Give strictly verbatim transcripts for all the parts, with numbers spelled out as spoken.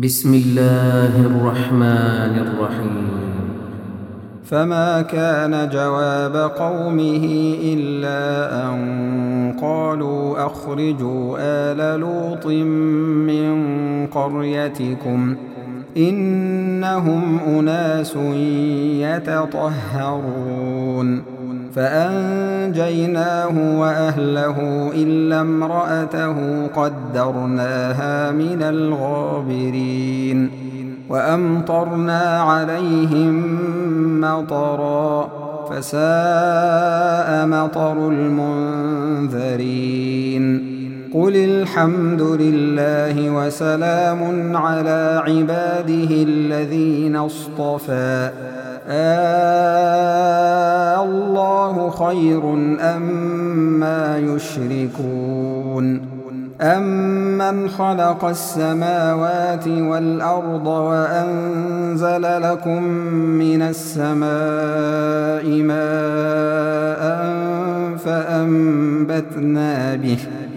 بسم الله الرحمن الرحيم. فما كان جواب قومه إلا أن قالوا أخرجوا آل لوط من قريتكم إنهم أناس يتطهرون فأنجيناه وأهله إلا امرأته قدرناها من الغابرين وأمطرنا عليهم مطرا فساء مطر المنذرين قل الحمد لله وسلام على عباده الذين اصطفى آه الله خير أما يشركون أمن خلق السماوات والأرض وأنزل لكم من السماء ماء فأنبتنا به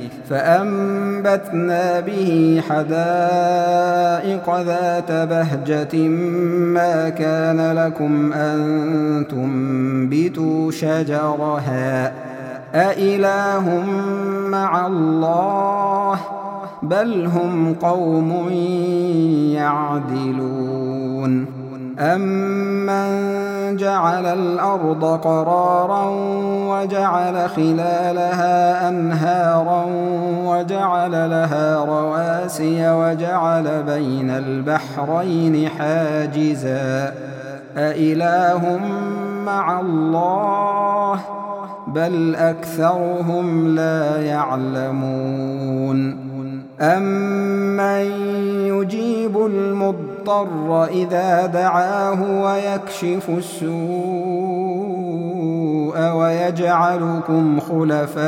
فأنبتنا به حدائق ذات بهجة ما كان لكم أن تنبتوا شجرها أإله مع الله بل هم قوم يعدلون أمن جعل الأرض قرارا وجعل خلالها أنهارا وجعل لها رواسي وجعل بين البحرين حاجزا أإله مع الله بل أكثرهم لا يعلمون أمن يجيب المضطر إذا دعاه ويكشف السوء ويجعلكم خلفاء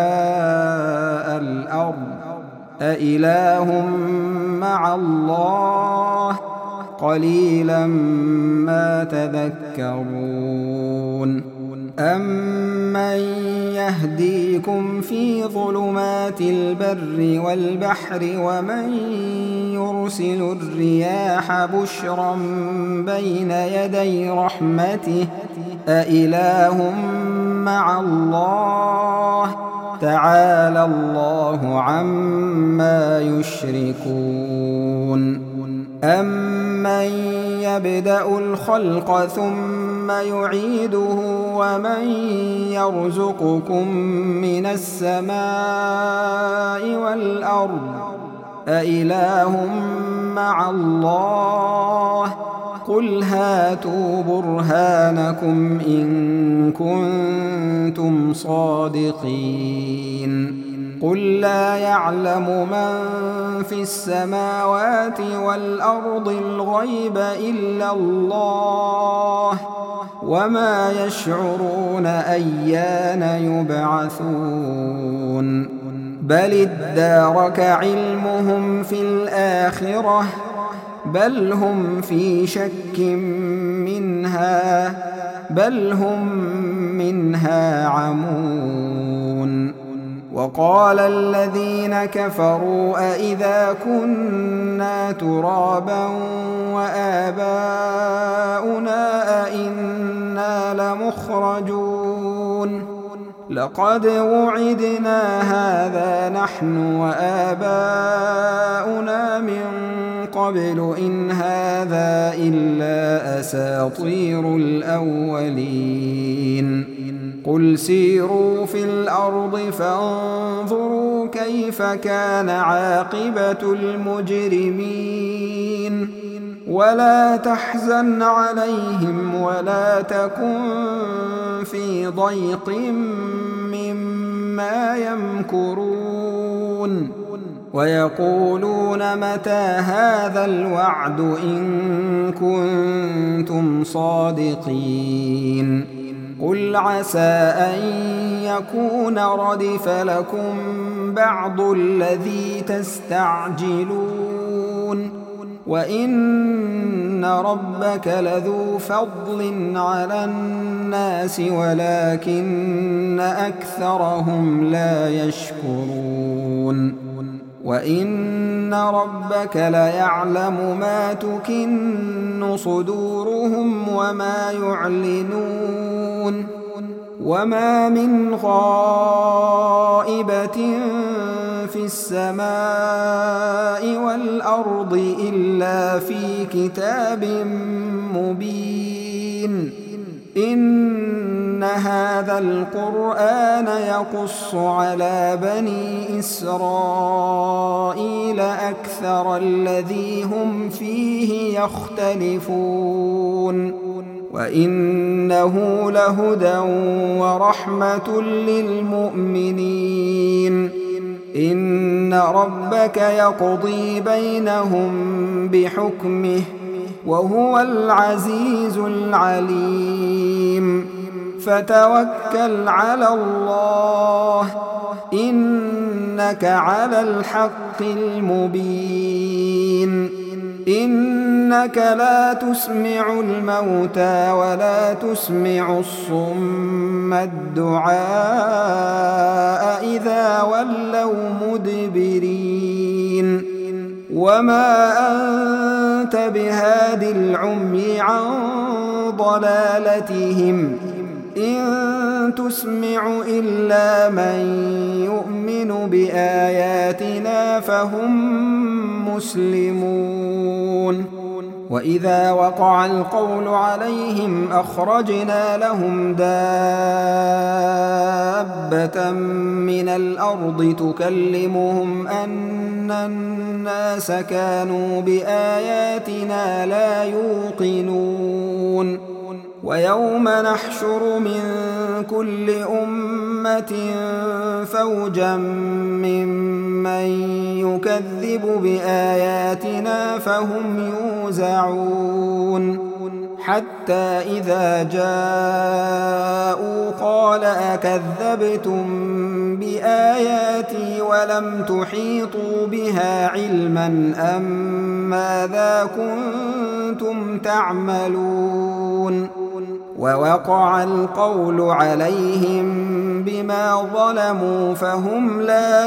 الأرض أإله مع الله قليلا ما تذكرون أمن يهديكم في ظلمات البر والبحر ومن يرسل الرياح بشرا بين يدي رحمته أإله مع الله تعالى الله عما يشركون أمن يبدأ الخلق ثم يعيده ومن يرزقكم من السماء والأرض أإله مع الله قل هاتوا برهانكم إن كنتم صادقين قل لا يعلم من في السماوات والأرض الغيب إلا الله وما يشعرون أيان يبعثون بل ادارك علمهم في الآخرة بل هم في شك منها بل هم منها عمون وقال الذين كفروا أإذا كنا ترابا وآباؤنا أئنا لمخرجون لقد وعدنا هذا نحن وآباؤنا من قبل إن هذا إلا أساطير الأولين قل سيروا في الأرض فانظروا كيف كان عاقبة المجرمين ولا تحزن عليهم ولا تكن في ضيق مما يمكرون ويقولون متى هذا الوعد إن كنتم صادقين قل عسى أن يكون ردف لكم بعض الذي تستعجلون وإن ربك لذو فضل على الناس ولكن أكثرهم لا يشكرون وإن ربك ليعلم ما تكن صدورهم وما يعلنون وما من غائبة في السماء والأرض إلا في كتاب مبين إن هذا القرآن يقص على بني إسرائيل أكثر الذي هم فيه يختلفون وإنه لهدى ورحمة للمؤمنين إن ربك يقضي بينهم بحكمه وهو العزيز العليم فتوكل على الله إنك على الحق المبين إنك لا تسمع الموتى ولا تسمع الصم الدعاء إذا ولوا مدبرين وما أنت بهاد العمي عن ضلالتهم إن تسمع إلا من يؤمن بآياتنا فهم مسلمون وإذا وقع القول عليهم أخرجنا لهم دابة من الأرض تكلمهم أن الناس كانوا بآياتنا لا يوقنون ويوم نحشر من كل أمة فوجا ممن يكذب بآياتنا فهم يوزعون حتى إذا جاءوا قال أكذبتم بآياتي ولم تحيطوا بها علما أم ماذا كنتم تعملون ووقع القول عليهم بما ظلموا فهم لا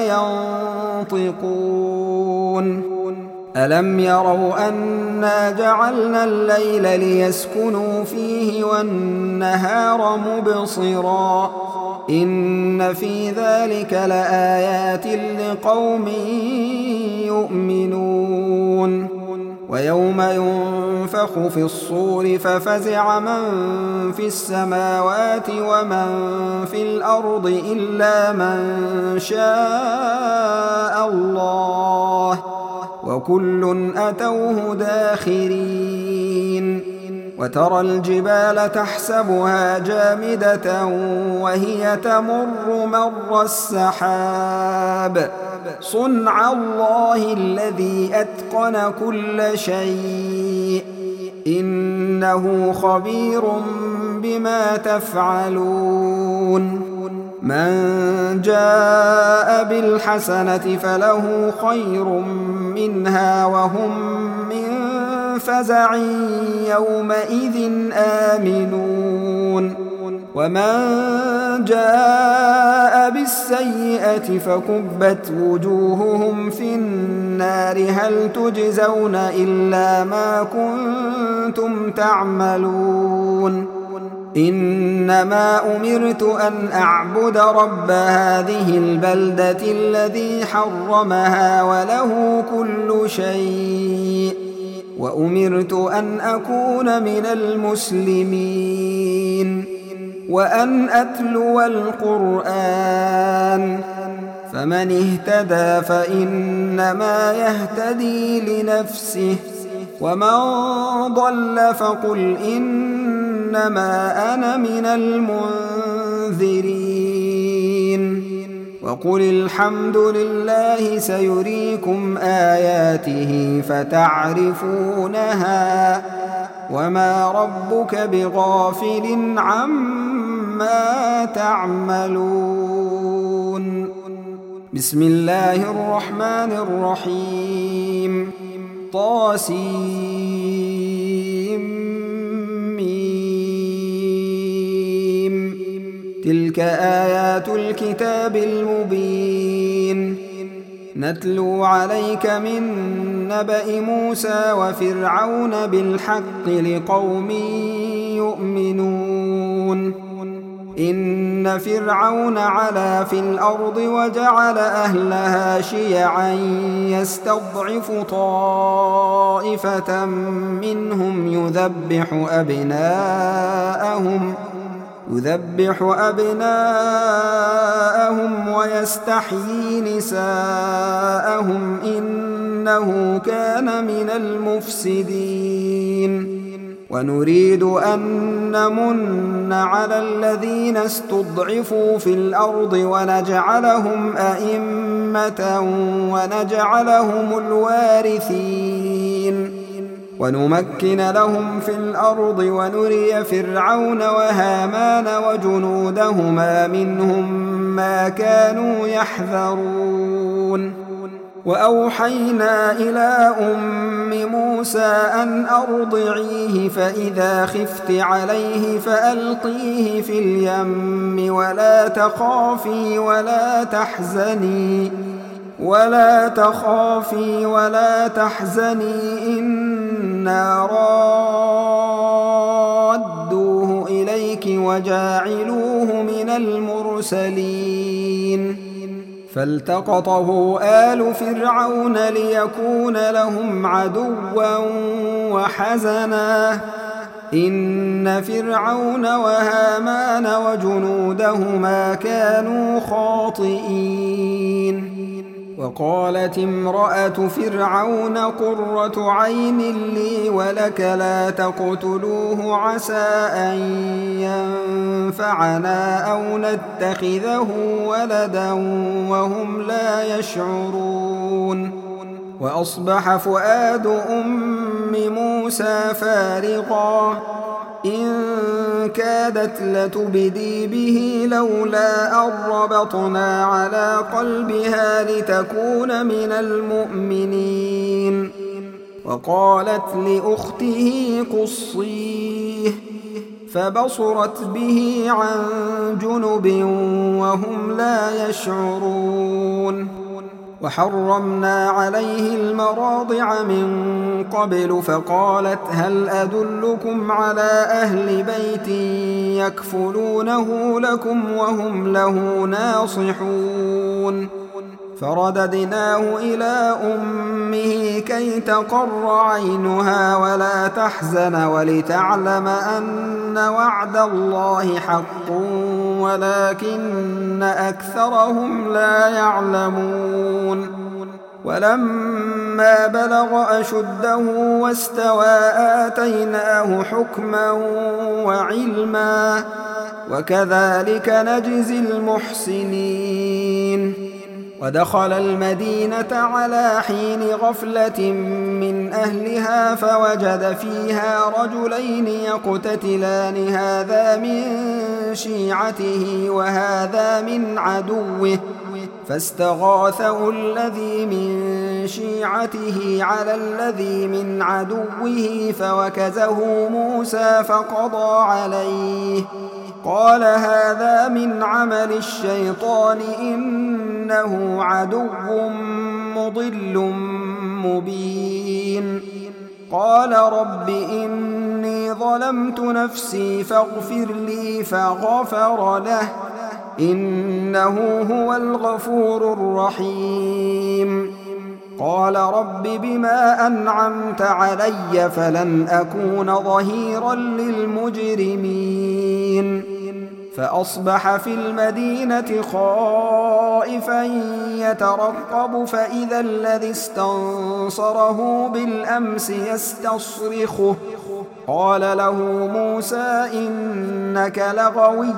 ينطقون ألم يروا أنا جعلنا الليل ليسكنوا فيه والنهار مبصرا إن في ذلك لآيات لقوم يؤمنون ويوم ينفخ في الصور ففزع من في السماوات ومن في الأرض إلا من شاء الله وكل أتوه داخرين وترى الجبال تحسبها جامدة وهي تمر مر السحاب صنع الله الذي أتقن كل شيء إنه خبير بما تفعلون من جاء بالحسنة فله خير منها وهم من فزع يومئذ آمنون ومن جاء بالسيئة فكبت وجوههم في النار هل تجزون إلا ما كنتم تعملون إنما أمرت أن أعبد رب هذه البلدة الذي حرمها وله كل شيء وأمرت أن أكون من المسلمين وأن أتلو القرآن فمن اهتدى فإنما يهتدي لنفسه ومن ضل فقل إنما أنا من المنذرين وقل الحمد لله سيريكم آياته فتعرفونها وما ربك بغافل عما تعملون بسم الله الرحمن الرحيم طاسيم تلك آيات الكتاب المبين نتلو عليك من نبأ موسى وفرعون بالحق لقوم يؤمنون إن فرعون علا في الأرض وجعل أهلها شيعا يستضعف طائفة منهم يذبح أبناءهم يذبح أبناءهم ويستحيي نساءهم إنه كان من المفسدين ونريد أن نمن على الذين استضعفوا في الأرض ونجعلهم أئمة ونجعلهم الوارثين ونمكن لهم في الأرض ونري فرعون وهامان وجنودهما منهم ما كانوا يحذرون وأوحينا إلى أم موسى أن أرضعيه فإذا خفت عليه فألقيه في اليم ولا تخافي ولا تحزني ولا تخافي ولا تحزني إنا رادوه إليك وجاعلوه من المرسلين فالتقطه آل فرعون ليكون لهم عدوا وحزنا إن فرعون وهامان وجنودهما كانوا خاطئين وقالت امرأة فرعون قرة عين لي ولك لا تقتلوه عسى أن ينفعنا أو نتخذه ولدا وهم لا يشعرون وأصبح فؤاد أم موسى فارغا إن كادت لتبدي به لولا أن ربطنا على قلبها لتكون من المؤمنين وقالت لأخته قصيه فبصرت به عن جنب وهم لا يشعرون وحرمنا عليه المراضع من قبل فقالت هل أدلكم على أهل بيت يكفلونه لكم وهم له ناصحون فرددناه إلى أمه كي تقر عينها ولا تحزن ولتعلم أن وعد الله حق ولكن أكثرهم لا يعلمون ولما بلغ أشده واستوى آتيناه حكما وعلما وكذلك نجزي المحسنين ودخل المدينة على حين غفلة من أهلها فوجد فيها رجلين يقتتلان هذا من شيعته وهذا من عدوه فاستغاثه الذي من شيعته على الذي من عدوه فوكزه موسى فقضى عليه قال هذا من عمل الشيطان إنه عدو مضل مبين قال رب إني ظلمت نفسي فاغفر لي فغفر له إنه هو الغفور الرحيم قال رب بما أنعمت علي فلن أكون ظهيرا للمجرمين فأصبح في المدينة خائفا يترقب فإذا الذي استنصره بالأمس يستصرخه قال له موسى إنك لغوي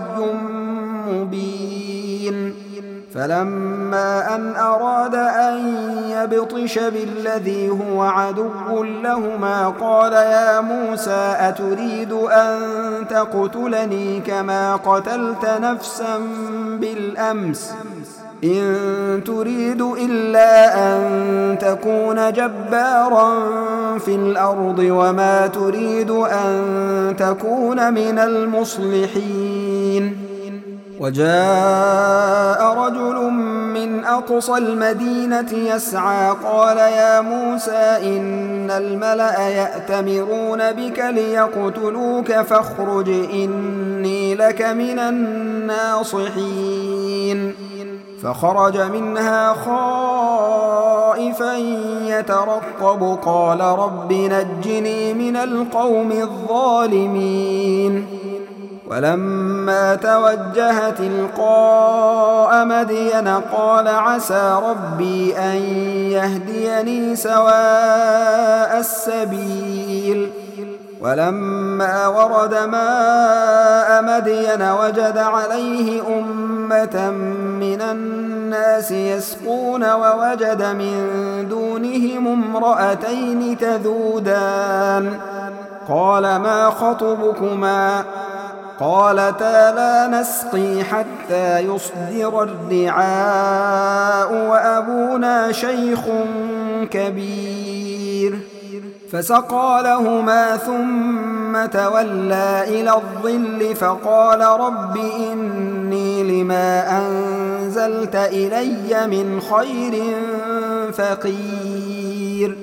مبين فلما أن أراد أن يبطش بالذي هو عدو لهما قال يا موسى أتريد أن تقتلني كما قتلت نفسا بالأمس إن تريد إلا أن تكون جبارا في الأرض وما تريد أن تكون من المصلحين وجاء رجل من أقصى المدينة يسعى قال يا موسى إن الملأ يأتمرون بك ليقتلوك فاخرج إني لك من الناصحين فخرج منها خائفا يترقب قال رب نجني من القوم الظالمين ولما توجه تلقاء مدين قال عسى ربي أن يهديني سواء السبيل ولما ورد ماء مدين وجد عليه أمة من الناس يسقون ووجد من دونهم امرأتين تذودان قال ما خطبكما قالتا لا نسقي حتى يصدر الرعاء وأبونا شيخ كبير فسقى لهما ثم تولى إلى الظل فقال رب إني لما أنزلت إلي من خير فقير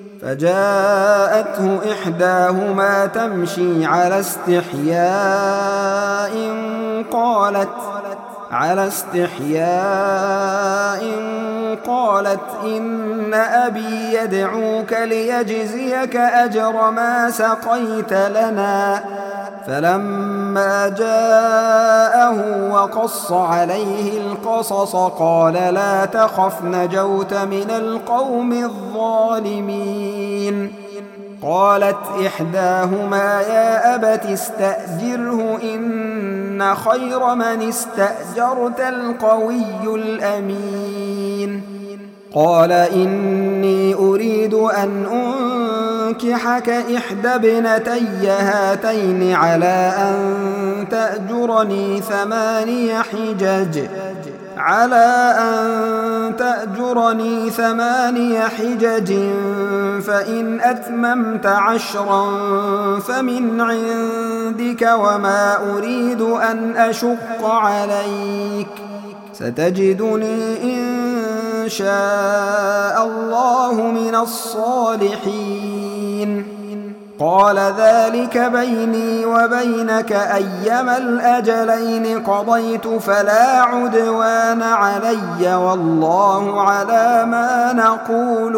فجاءته إحداهما تمشي على استحياء قالت على استحياء قالت إن أبي يدعوك ليجزيك أجر ما سقيت لنا فلما جاءه وقص عليه القصص قال لا تخف نجوت من القوم الظالمين قالت إحداهما يا أبت استأجره إن خير من استأجرت القوي الأمين قال إني أريد أن أنكحك إحدى ابنتي هاتين على أن تأجرني ثماني حجج على أن تأجرني ثماني حجج فإن أتممت عشرا فمن عندك وما أريد أن أشق عليك ستجدني إن شاء الله من الصالحين قال ذلك بيني وبينك أيما الأجلين قضيت فلا عدوان علي والله على ما نقول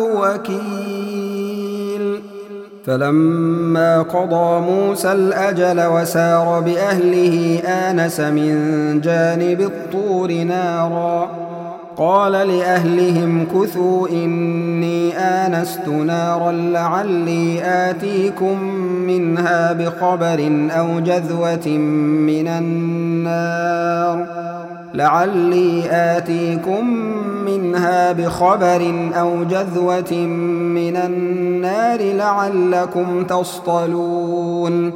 وكيل فلما قضى موسى الأجل وسار بأهله آنس من جانب الطور نارا قال لأهلهم كثوا إني آنست نارا لعلي آتيكم منها بخبر أو جذوة من النار لعلي آتيكم منها بخبر أو جذوة من النار لعلكم تصطلون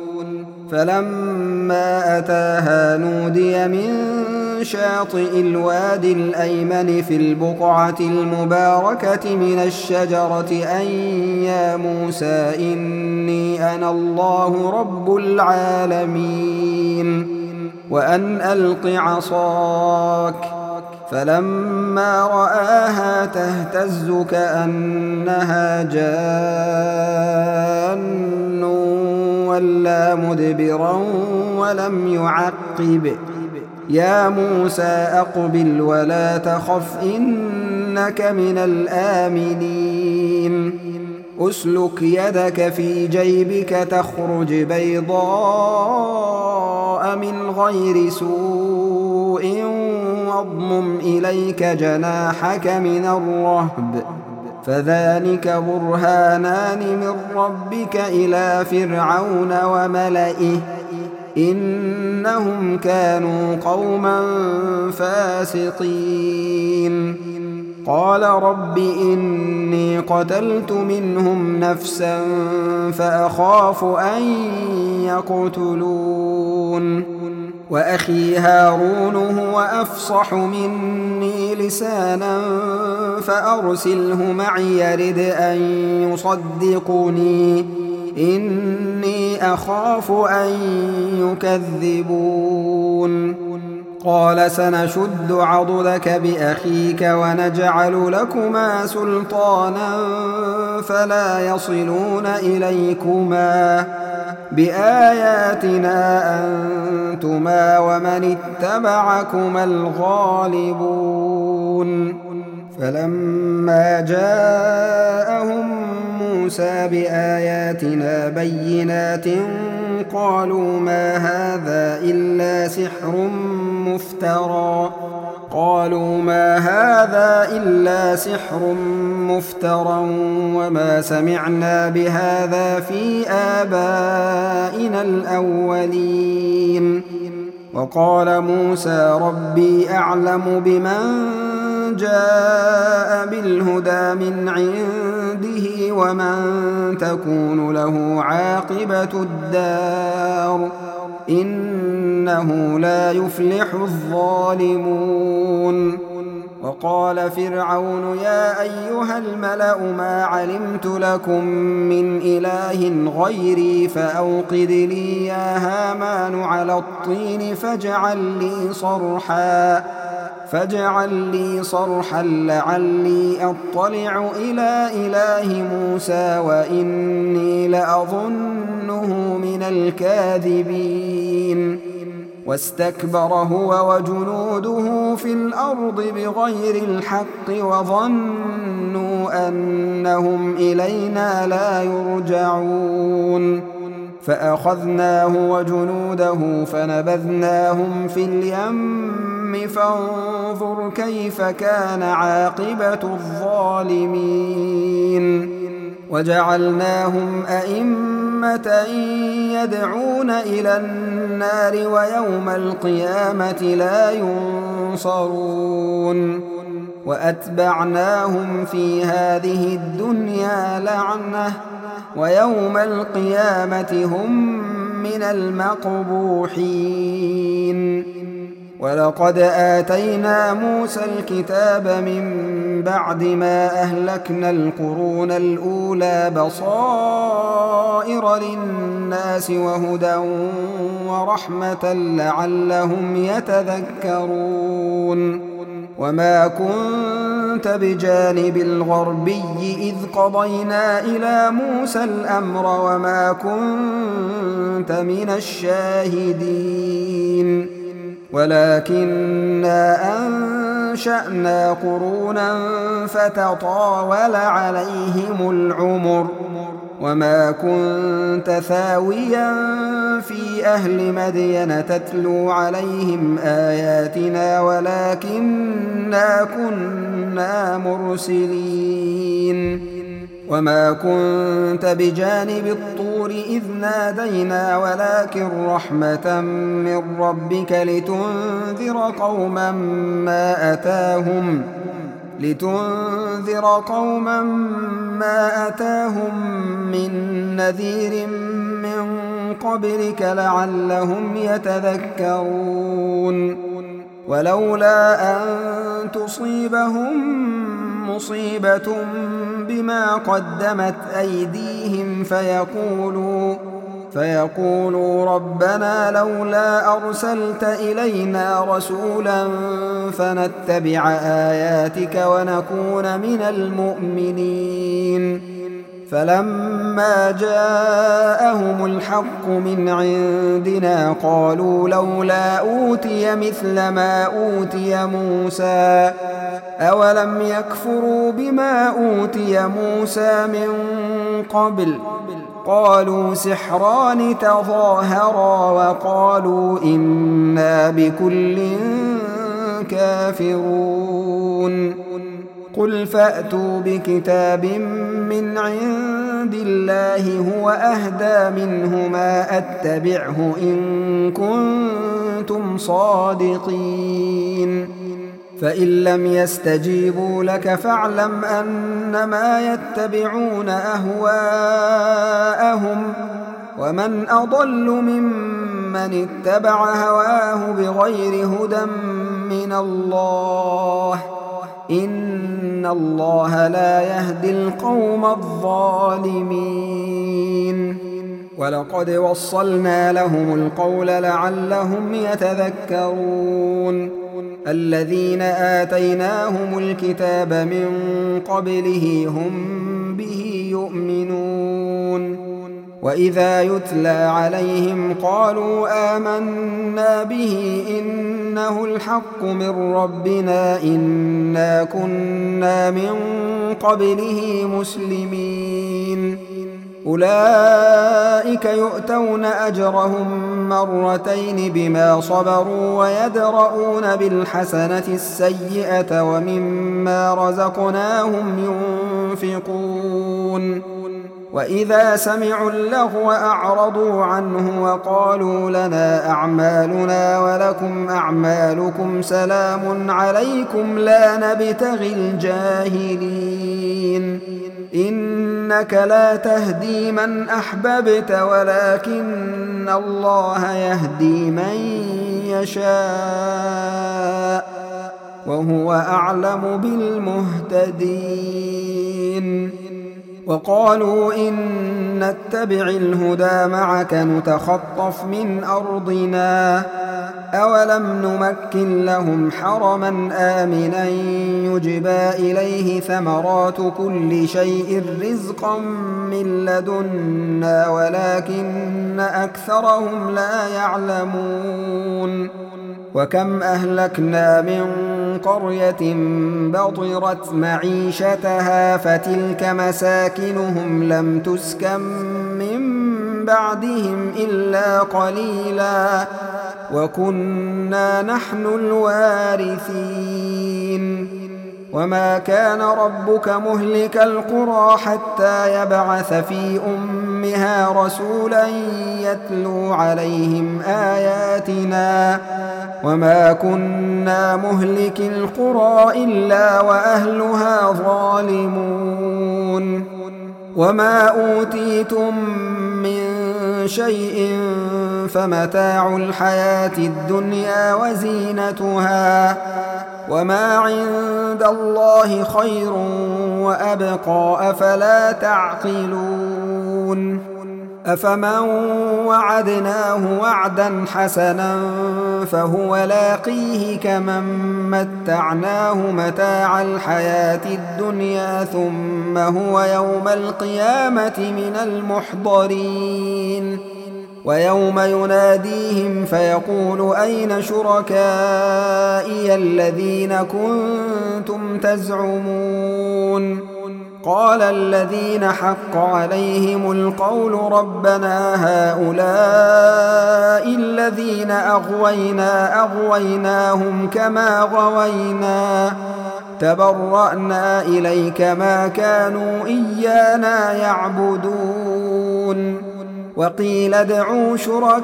فلما أتاها نودي من شاطئ الوادي الأيمن في البقعة المباركة من الشجرة أن يا موسى إني أنا الله رب العالمين وأن ألق عصاك فلما رآها تهتز كأنها جان ولا مدبرا ولم يعقب يا موسى أقبل ولا تخف إنك من الآمنين أسلك يدك في جيبك تخرج بيضاء من غير سوء واضمم إليك جناحك من الرهب فذلك برهانان من ربك إلى فرعون وملئه إنهم كانوا قوما فاسقين قال رب إني قتلت منهم نفسا فأخاف أن يقتلون وأخي هارون هو أفصح مني لسانا فأرسله معي يرد أن يصدقني إني أخاف أن يكذبون قال سنشد عضدك بأخيك ونجعل لكما سلطانا فلا يصلون إليكما بآياتنا أنتما ومن اتبعكما الغالبون فلما جاءهم موسى بآياتنا بينات قالوا ما هذا إلا سحر مفترى قالوا ما هذا إلا سحر مفترى وما سمعنا بهذا في آبائنا الأولين وقال موسى ربي أعلم بمن جاء بالهدى من عنده ومن تكون له عاقبة الدار إنه لا يفلح الظالمون وقال فرعون يا أيها الملأ ما علمت لكم من إله غيري فأوقد لي يا هامان على الطين فاجعل لي صرحا فاجعل لي صرحا لعلي أطلع إلى إله موسى وإني لأظنه من الكاذبين واستكبر هو وجنوده في الأرض بغير الحق وظنوا أنهم إلينا لا يرجعون فأخذناه وجنوده فنبذناهم في اليم فانظر كيف كان عاقبة الظالمين وجعلناهم أئمة يدعون إلى النار ويوم القيامة لا ينصرون وأتبعناهم في هذه الدنيا لعنة ويوم القيامة هم من المقبوحين ولقد آتينا موسى الكتاب من بعد ما أهلكنا القرون الأولى بصائر للناس وهدى ورحمة لعلهم يتذكرون وما كنت بجانب الغربي إذ قضينا إلى موسى الأمر وما كنت من الشاهدين ولكننا أنشأنا قرونا فتطاول عليهم العمر وما كنت ثاويا في أهل مدين تتلو عليهم آياتنا ولكننا كنا مرسلين وما كنت بجانب الطور إذ نادينا ولكن رحمة من ربك لتنذر قوما ما أتاهم لتنذر قوما ما أتاهم من نذير من قبلك لعلهم يتذكرون ولولا أن تصيبهم مصيبة بما قدمت أيديهم فيقولوا فيقولوا ربنا لولا أرسلت إلينا رسولا فنتبع آياتك ونكون من المؤمنين فلما جاءهم الحق من عندنا قالوا لولا أوتي مثل ما أوتي موسى أولم يكفروا بما أوتي موسى من قبل قالوا سحران تظاهرا وقالوا إنا بكل كافرون قل فأتوا بكتاب من عند الله هو أهدى منه ما أتبعه إن كنتم صادقين فإن لم يستجيبوا لك فاعلم أنما يتبعون أهواءهم ومن أضل ممن اتبع هواه بغير هدى من الله إن الله لا يهدي القوم الظالمين ولقد وصلنا لهم القول لعلهم يتذكرون الذين آتيناهم الكتاب من قبله هم به يؤمنون وإذا يتلى عليهم قالوا آمنا به إنه الحق من ربنا إنا كنا من قبله مسلمين أولئك يؤتون أجرهم مرتين بما صبروا ويدرؤون بالحسنة السيئة ومما رزقناهم ينفقون وإذا سمعوا اللغو أعرضوا عنه وقالوا لنا أعمالنا ولكم أعمالكم سلام عليكم لا نبتغي الجاهلين إنك لا تهدي من أحببت ولكن الله يهدي من يشاء وهو أعلم بالمهتدين وقالوا إن نتبع الهدى معك نتخطف من أرضنا أولم نمكن لهم حرما آمنا يجبى إليه ثمرات كل شيء رزقا من لدنا ولكن أكثرهم لا يعلمون وكم أهلكنا من قرية بطرت معيشتها فتلك مساكنهم لم تسكن من بعدهم إلا قليلا وكنا نحن الوارثين وما كان ربك مهلك القرى حتى يبعث في أمها رسولا يتلو عليهم آياتنا وما كنا مهلك القرى إلا وأهلها ظالمون وما أوتيتم من شيء فمتاع الحياة الدنيا وزينتها وما عند الله خير وأبقى أفلا تعقلون أفمن وعدناه وعدا حسنا فهو لاقيه كمن متعناه متاع الحياة الدنيا ثم هو يوم القيامة من المحضرين ويوم يناديهم فيقول أين شركائي الذين كنتم تزعمون قال الذين حق عليهم القول ربنا هؤلاء الذين أغوينا أغويناهم كما غوينا تبرأنا إليك ما كانوا إيانا يعبدون وقيل ادعوا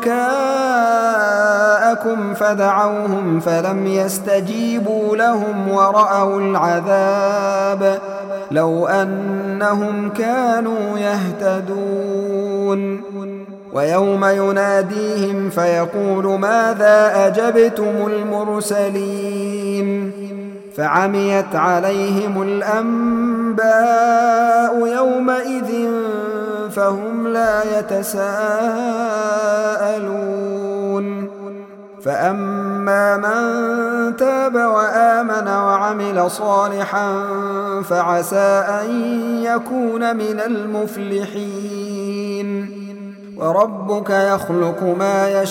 شركاءكم فدعوهم فلم يستجيبوا لهم ورأوا العذاب لو أنهم كانوا يهتدون ويوم يناديهم فيقول ماذا أجبتم المرسلين فعميت عليهم الأنباء يومئذ فهم لا يتساءلون فأما من تاب وآمن وعمل صالحا فعسى أن يكون من المفلحين وربك يخلق ما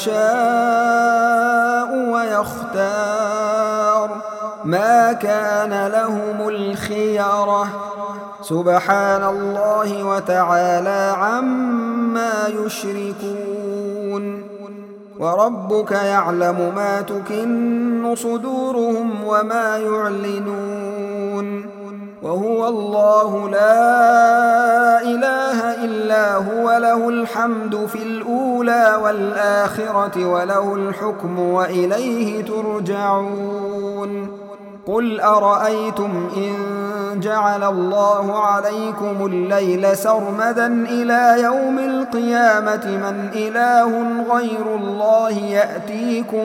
يشاء ويختار ما كان لهم الخيرة سبحان الله وتعالى عما يشركون وربك يعلم ما تكن صدورهم وما يعلنون وهو الله لا إله إلا هو له الحمد في الأولى والآخرة وله الحكم وإليه ترجعون قل أرأيتم إن جعل الله عليكم الليل سرمدا إلى يوم القيامة من إله غير الله يأتيكم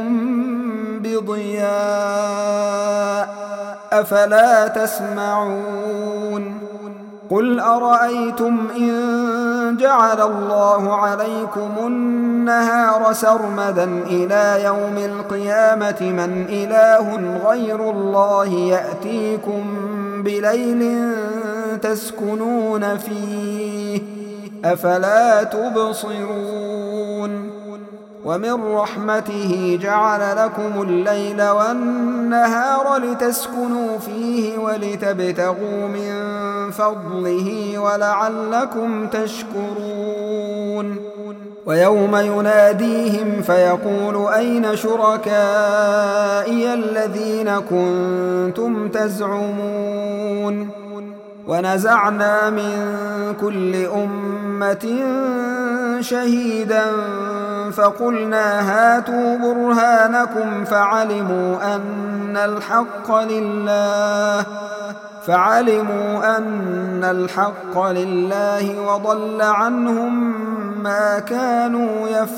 بضياء أفلا تسمعون قل أرأيتم إن جعل الله عليكم النهار سرمدا إلى يوم القيامة من إله غير الله يأتيكم بليل تسكنون فيه أفلا تبصرون ومن رحمته جعل لكم الليل والنهار لتسكنوا فيه ولتبتغوا من فضله ولعلكم تشكرون ويوم يناديهم فيقول أين شركائي الذين كنتم تزعمون ونزعنا من كل أمة شهيدا فقلنا هاتوا برهانكم فعلموا أن الحق لله فعلموا أن الحق لله وضل عنهم ما كانوا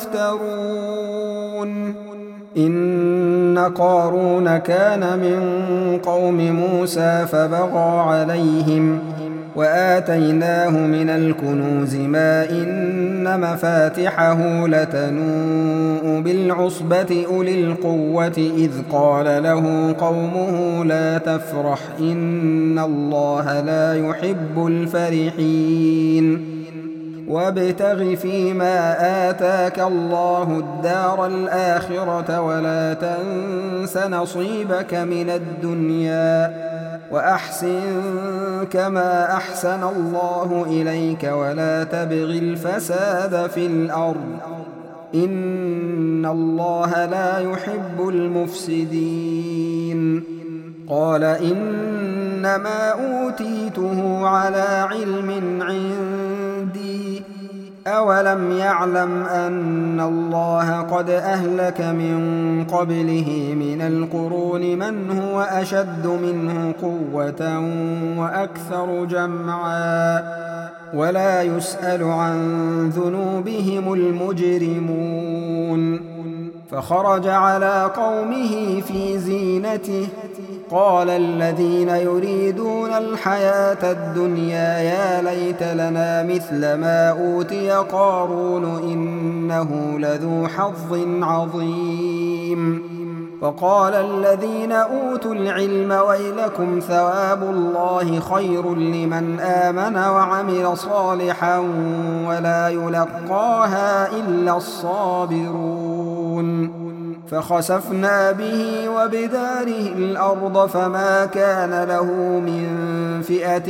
يفترون إن قارون كان من قوم موسى فبغى عليهم وآتيناه من الكنوز ما إن مفاتحه لتنوء بالعصبة أولي القوة إذ قال له قومه لا تفرح إن الله لا يحب الفرحين وابتغ فيما آتاك الله الدار الآخرة ولا تنس نصيبك من الدنيا وأحسن كما أحسن الله إليك ولا تبغ الفساد في الأرض إن الله لا يحب المفسدين قال إنما أوتيته على علم عندي أولم يعلم أن الله قد أهلك من قبله من القرون من هو أشد منه قوة وأكثر جمعا ولا يسأل عن ذنوبهم المجرمون فخرج على قومه في زينته قال الذين يريدون الحياة الدنيا يا ليت لنا مثل ما أوتي قارون إنه لذو حظ عظيم وقال الذين أوتوا العلم ويلكم ثواب الله خير لمن آمن وعمل صالحا ولا يلقاها إلا الصابرون فخسفنا به وبداره الأرض فما كان له من فئة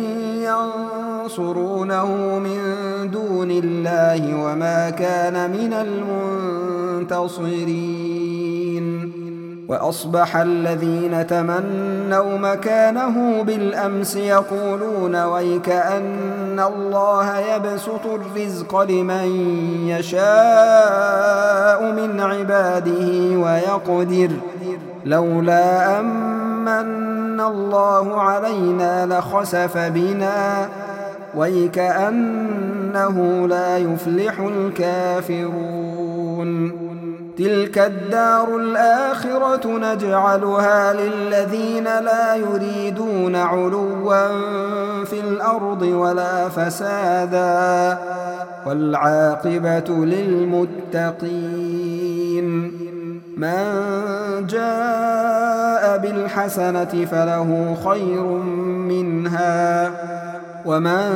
ينصرونه من دون الله وما كان من المنتصرين وأصبح الذين تمنوا مكانه بالأمس يقولون ويكأن الله يبسط الرزق لمن يشاء من عباده ويقدر لولا أمن الله علينا لخسف بنا ويكأنه لا يفلح الكافرون تلك الدار الآخرة نجعلها للذين لا يريدون علوا في الأرض ولا فسادا والعاقبة للمتقين من جاء بالحسنة فله خير منها ومن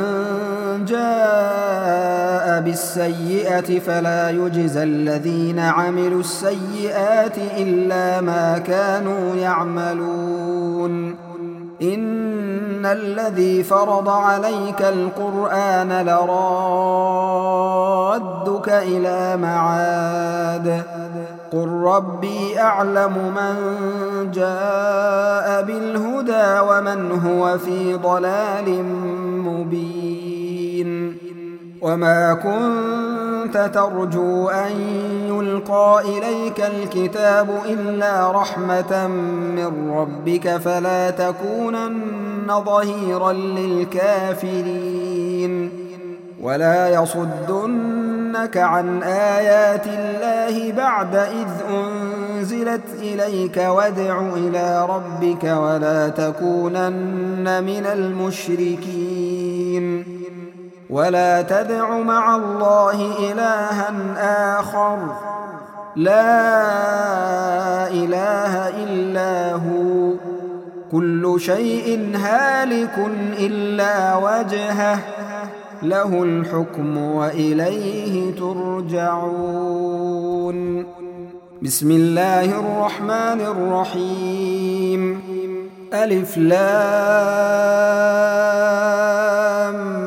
جاء بالسيئة فلا يجزى الذين عملوا السيئات إلا ما كانوا يعملون إن الذي فرض عليك القرآن لرادك إلى معاد قل ربي أعلم من جاء بالهدى ومن هو في ضلال مبين وما كنت ترجو أن يلقى إليك الكتاب إلا رحمة من ربك فلا تكونن ظهيرا للكافرين ولا يصدنك عن آيات الله بعد إذ أنزلت إليك وادع إلى ربك ولا تكونن من المشركين ولا تدع مع الله إلها آخر لا إله إلا هو كل شيء هالك إلا وجهه له الحكم وإليه ترجعون. بسم الله الرحمن الرحيم. ألف لام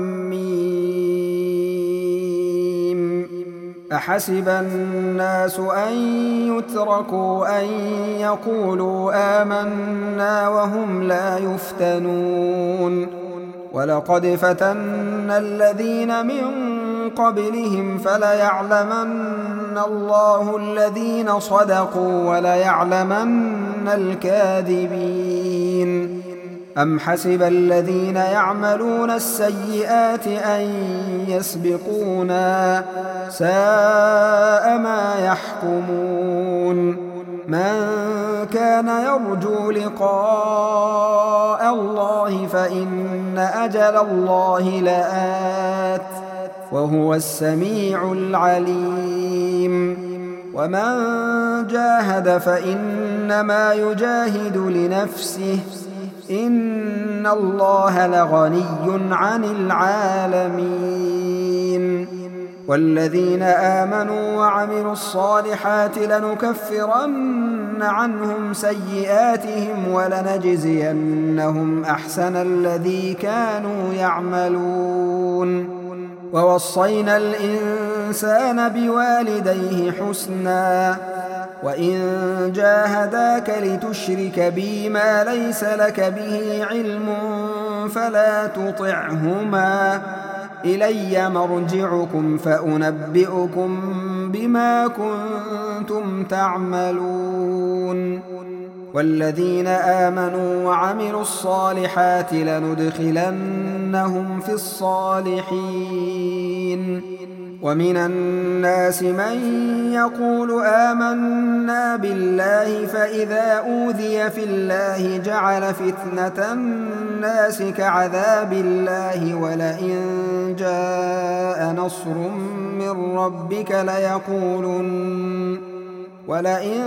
أحسب الناس أن يتركوا أن يقولوا آمنا وهم لا يفتنون ولقد فتنا الذين من قبلهم فليعلمن الله الذين صدقوا وليعلمن الكاذبين. أم حسب الذين يعملون السيئات أن يسبقونا ساء ما يحكمون. من كان يرجو لقاء الله فإن أجل الله لآت وهو السميع العليم. ومن جاهد فإنما يجاهد لنفسه إن الله لغني عن العالمين. والذين آمنوا وعملوا الصالحات لنكفرن عنهم سيئاتهم ولنجزينهم أحسن الذي كانوا يعملون. ووصينا الإنسان بوالديه حسنا وإن جاهداك لتشرك بي ما ليس لك به علم فلا تطعهما إلي مرجعكم فأنبئكم بما كنتم تعملون. والذين آمنوا وعملوا الصالحات لندخلنهم في الصالحين. ومن الناس من يقول آمنا بالله فإذا أوذي في الله جعل فتنة الناس كعذاب الله ولئن جاء نصر من ربك ليقولن ولئن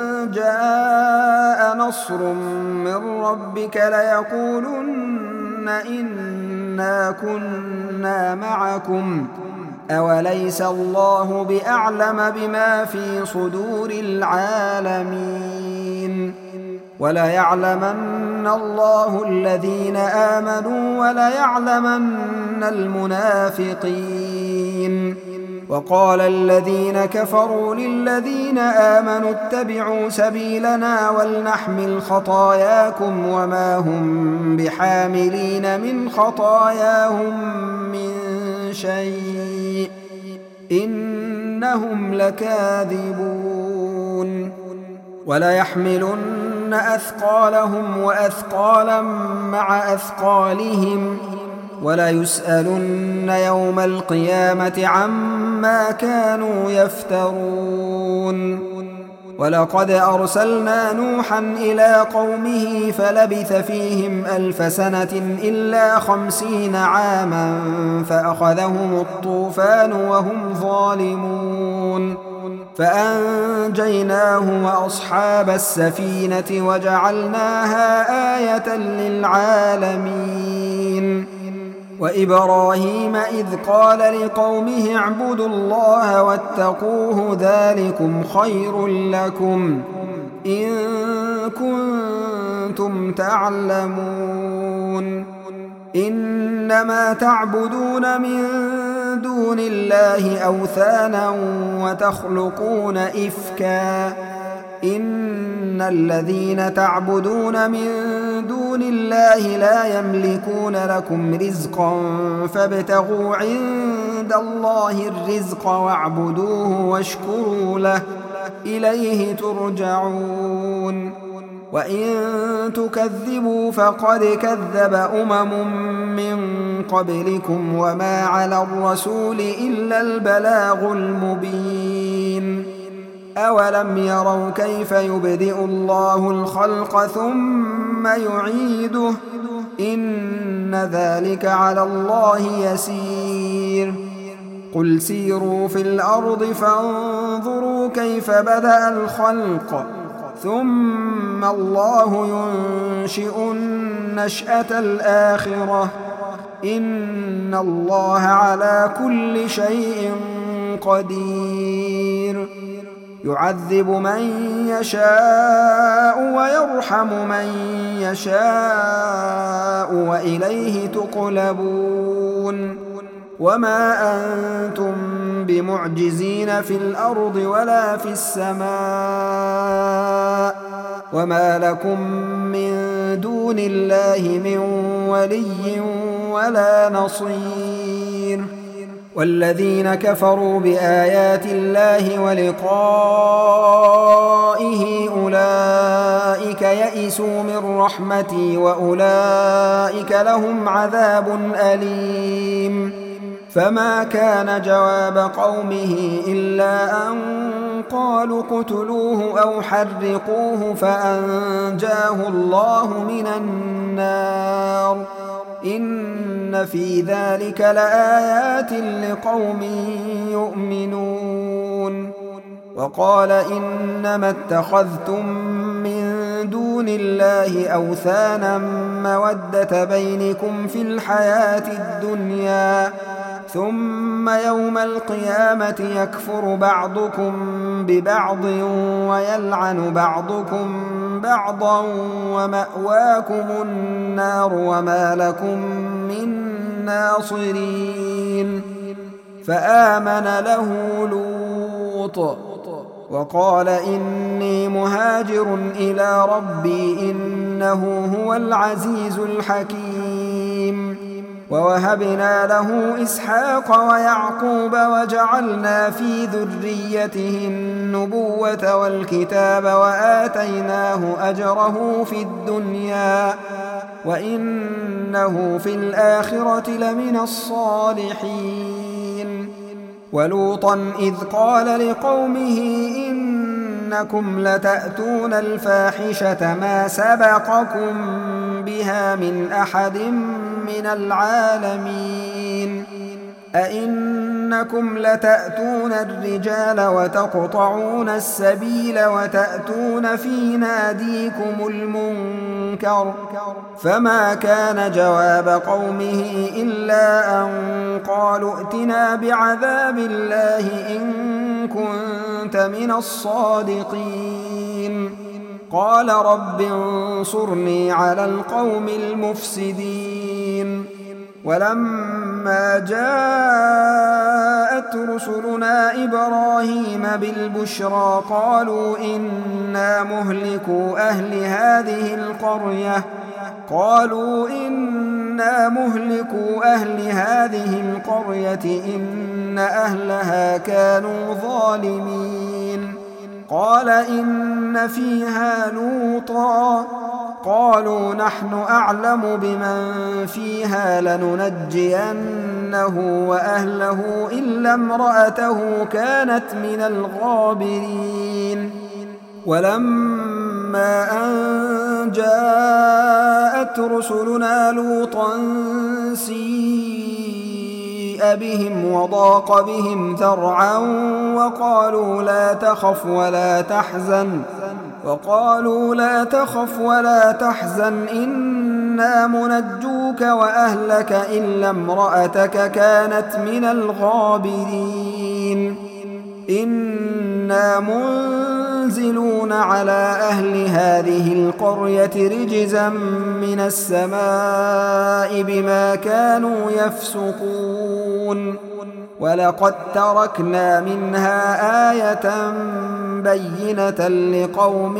جاء نصر من ربك ليقولن إنا كنا معكم أوليس الله بأعلم بما في صدور العالمين. وليعلمن الله الذين آمنوا وليعلمن المنافقين. وقال الذين كفروا للذين آمنوا اتبعوا سبيلنا ولنحمل خطاياكم وما هم بحاملين من خطاياهم من شيء إنهم لكاذبون. وليحملن أثقالهم وأثقالا مع أثقالهم وليسألن يوم القيامة عما كانوا يفترون. ولقد أرسلنا نوحا إلى قومه فلبث فيهم ألف سنة إلا خمسين عاما فأخذهم الطوفان وهم ظالمون فأنجيناه وأصحاب السفينة وجعلناها آية للعالمين. وإبراهيم إذ قال لقومه اعبدوا الله واتقوه ذلكم خير لكم إن كنتم تعلمون. إنما تعبدون من دون الله أوثانا وتخلقون إفكا إن الذين تعبدون من دون الله لا يملكون لكم رزقا فابتغوا عند الله الرزق واعبدوه واشكروا له إليه ترجعون. وإن تكذبوا فقد كذب أمم من قبلكم وما على الرسول إلا البلاغ المبين. أولم يروا كيف يبدئ الله الخلق ثم يعيده إن ذلك على الله يسير قل سيروا في الأرض فانظروا كيف بدأ الخلق ثم الله ينشئ النشأة الآخرة إن الله على كل شيء قدير يعذب من يشاء ويرحم من يشاء وإليه تقلبون وما أنتم بمعجزين في الأرض ولا في السماء وما لكم من دون الله من ولي ولا نصير والذين كفروا بآيات الله ولقائه أولئك يئسوا من رحمتي وأولئك لهم عذاب أليم فما كان جواب قومه إلا أن قالوا اقتلوه أو حرقوه فأنجاه الله من النار إن في ذلك لآيات لقوم يؤمنون وقال إنما اتخذتم من دون الله أوثانا مودة بينكم في الحياة الدنيا ثم يوم القيامة يكفر بعضكم ببعض ويلعن بعضكم بعضا ومأواكم النار وما لكم من ناصرين فآمن له لوط وقال إني مهاجر إلى ربي إنه هو العزيز الحكيم ووهبنا له إسحاق ويعقوب وجعلنا في ذريته النبوة والكتاب وآتيناه أجره في الدنيا وإنه في الآخرة لمن الصالحين ولوطا إذ قال لقومه إنكم لتأتون الفاحشة ما سبقكم بها من أحد من العالمين أئنكم لتأتون الرجال وتقطعون السبيل وتأتون في ناديكم المنكر فما كان جواب قومه إلا أن قالوا ائتنا بعذاب الله إن كنت من الصادقين قال رب انصرني على القوم المفسدين ولما جاءت رسلنا إبراهيم بالبشرى قالوا إنا مهلكو أهل هذه القرية قالوا إنا مهلكو أهل هذه القرية إن أهلها كانوا ظالمين قال إن فيها لوطا قالوا نحن أعلم بمن فيها لننجينه وأهله إلا امرأته كانت من الغابرين ولما أن جاءت رسلنا لوطا سيء بهم وضاق بهم ذرعا وقالوا لا تخف ولا تحزن وقالوا لا تخف ولا تحزن إنا منجوك وأهلك إلا امرأتك كانت من الغابرين إنا منزلون على أهل هذه القرية رجزا من السماء بما كانوا يفسقون ولقد تركنا منها آية بينة لقوم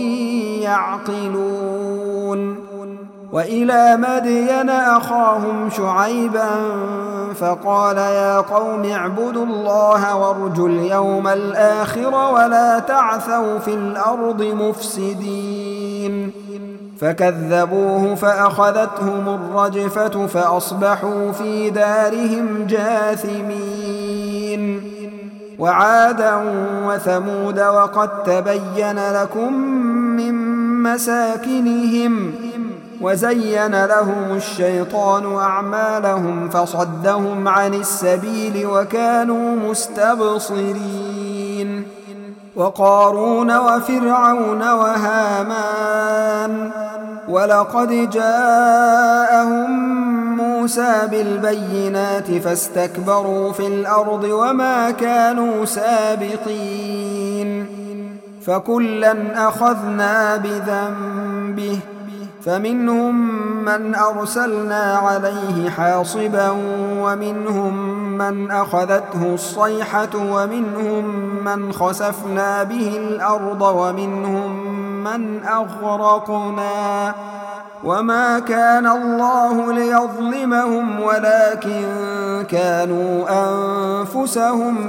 يعقلون وإلى مدين أخاهم شعيبا فقال يا قوم اعبدوا الله وارجوا اليوم الآخر ولا تعثوا في الأرض مفسدين فكذبوه فأخذتهم الرجفة فأصبحوا في دارهم جاثمين وعادا وثمود وقد تبين لكم من مساكنهم وزين لهم الشيطان أعمالهم فصدهم عن السبيل وكانوا مستبصرين وقارون وفرعون وهامان ولقد جاءهم موسى بالبينات فاستكبروا في الأرض وما كانوا سابقين فكلا أخذنا بذنبه فمنهم من أرسلنا عليه حاصبا ومنهم من أخذته الصيحة ومنهم من خسفنا به الأرض ومنهم من أغرقنا وما كان الله ليظلمهم ولكن كانوا أنفسهم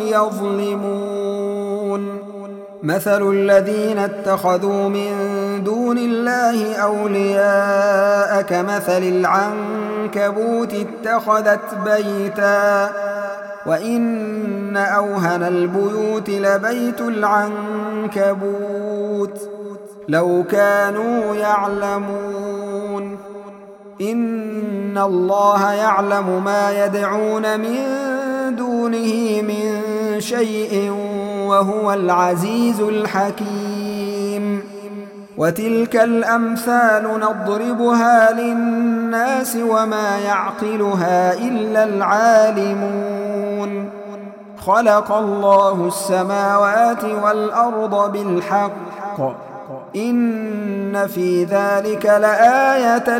يظلمون مثل الذين اتخذوا من دون الله أولياء كمثل العنكبوت اتخذت بيتا وإن أوهن البيوت لبيت العنكبوت لو كانوا يعلمون إن الله يعلم ما يدعون من دونه من شيء وهو العزيز الحكيم وتلك الأمثال نضربها للناس وما يعقلها إلا العالمون خلق الله السماوات والأرض بالحق إن في ذلك لآية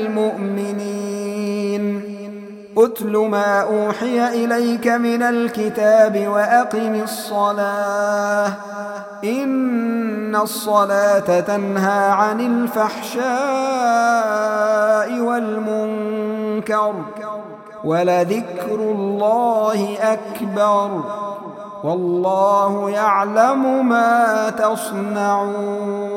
للمؤمنين أتل ما أوحي إليك من الكتاب وأقم الصلاة إن الصلاة تنهى عن الفحشاء والمنكر ولذكر الله أكبر والله يعلم ما تصنعون